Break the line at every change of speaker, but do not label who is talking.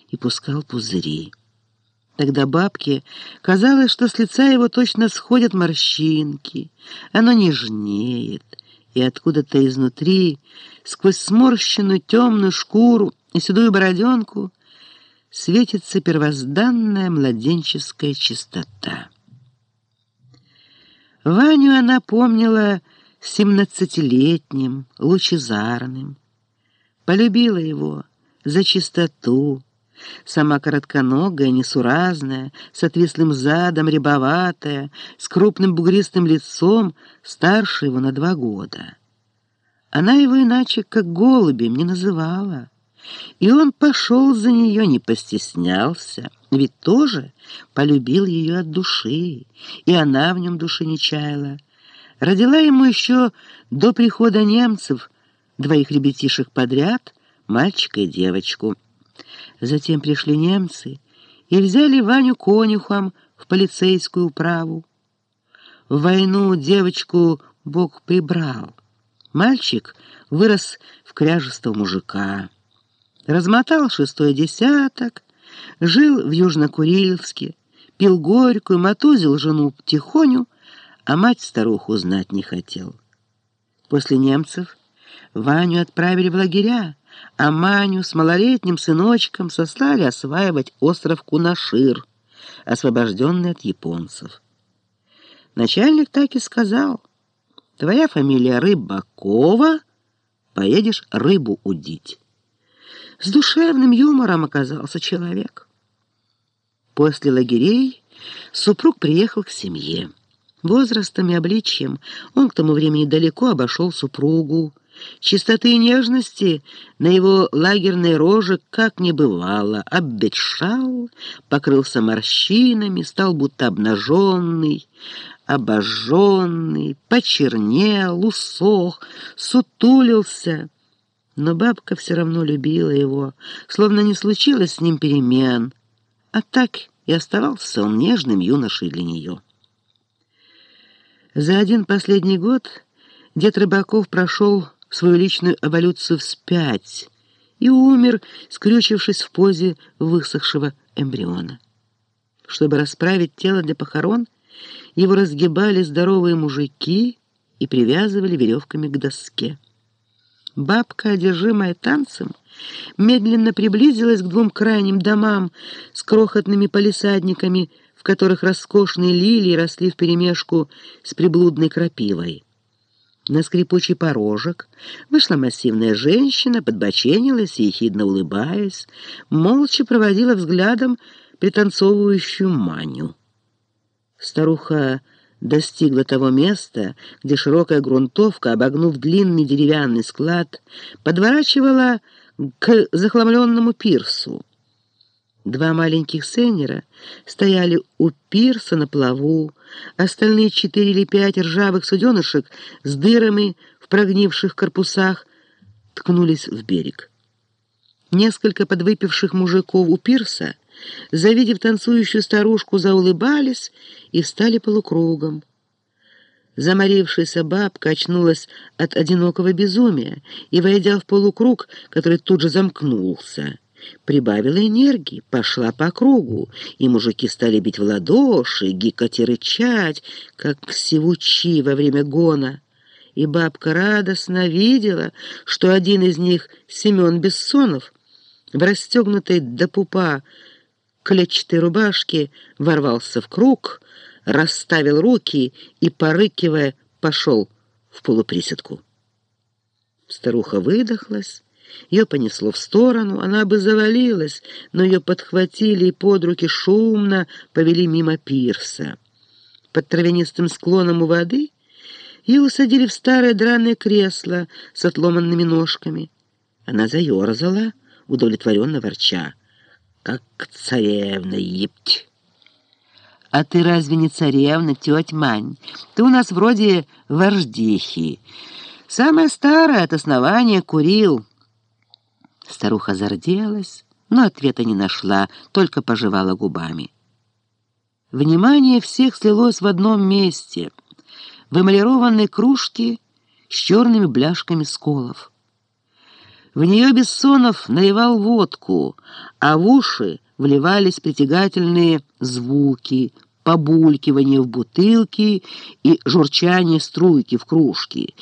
и пускал пузыри. Тогда бабке казалось, что с лица его точно сходят морщинки, оно нежнеет, и откуда-то изнутри, сквозь сморщенную темную шкуру и седую бороденку, светится первозданная младенческая чистота. Ваню она помнила 17-летним, лучезарным. Полюбила его за чистоту, сама коротконогая, несуразная, с отвислым задом, рябоватая, с крупным бугристым лицом, старше его на 2 года. Она его иначе как голубем не называла. И он пошел за нее, не постеснялся, ведь тоже полюбил ее от души, и она в нем души не чаяла. Родила ему еще до прихода немцев 2 ребятишек подряд, мальчика и девочку. Затем пришли немцы и взяли Ваню конюхом в полицейскую управу. В войну девочку Бог прибрал. Мальчик вырос в кряжестого мужика. Размотал 6-й десяток, жил в Южно-Курильске, пил горькую, мотузил жену потихоню, а мать-старуху знать не хотел. После немцев Ваню отправили в лагеря, а Маню с малолетним сыночком сослали осваивать остров Кунашир, освобожденный от японцев. Начальник так и сказал: «Твоя фамилия Рыбакова, поедешь рыбу удить». С душевным юмором оказался человек. После лагерей супруг приехал к семье. Возрастом и обличьем он к тому времени далеко обошел супругу. Чистоты и нежности на его лагерной роже как не бывало. Обветшал, покрылся морщинами, стал будто обнаженный, обожженный, почернел, усох, сутулился. Но бабка все равно любила его, словно не случилось с ним перемен, а так и оставался он нежным юношей для нее. За один последний год дед Рыбаков прошел свою личную эволюцию вспять и умер, скрючившись в позе высохшего эмбриона. Чтобы расправить тело для похорон, его разгибали здоровые мужики и привязывали веревками к доске. Бабка, одержимая танцем, медленно приблизилась к 2 крайним домам с крохотными палисадниками, в которых роскошные лилии росли вперемешку с приблудной крапивой. На скрипучий порожек вышла массивная женщина, подбоченилась и, ехидно улыбаясь, молча проводила взглядом пританцовывающую Маню. Старуха достигла того места, где широкая грунтовка, обогнув длинный деревянный склад, подворачивала к захламленному пирсу. 2 маленьких сейнера стояли у пирса на плаву, остальные 4 или 5 ржавых суденышек с дырами в прогнивших корпусах ткнулись в берег. Несколько подвыпивших мужиков у пирса, завидев танцующую старушку, заулыбались и встали полукругом. Заморившаяся бабка очнулась от одинокого безумия и, войдя в полукруг, который тут же замкнулся, прибавила энергии, пошла по кругу, и мужики стали бить в ладоши, гикать и рычать, как сивучи во время гона. И бабка радостно видела, что один из них, Семен Бессонов, в расстегнутой до пупа клетчатой рубашке, ворвался в круг, расставил руки и, порыкивая, пошел в полуприседку. Старуха выдохлась, ее понесло в сторону, она бы завалилась, но ее подхватили и под руки шумно повели мимо пирса. Под травянистым склоном у воды ее усадили в старое драное кресло с отломанными ножками. Она заерзала, удовлетворенно ворча: «Как царевна, епть!» «А ты разве не царевна, тетя Мань? Ты у нас вроде вождихи. Самая старая от основания Курил». Старуха зарделась, но ответа не нашла, только пожевала губами. Внимание всех слилось в одном месте — в эмалированной кружке с черными бляшками сколов. В нее Бессонов наливал водку, а в уши вливались притягательные звуки, побулькивание в бутылке и журчание струйки в кружке.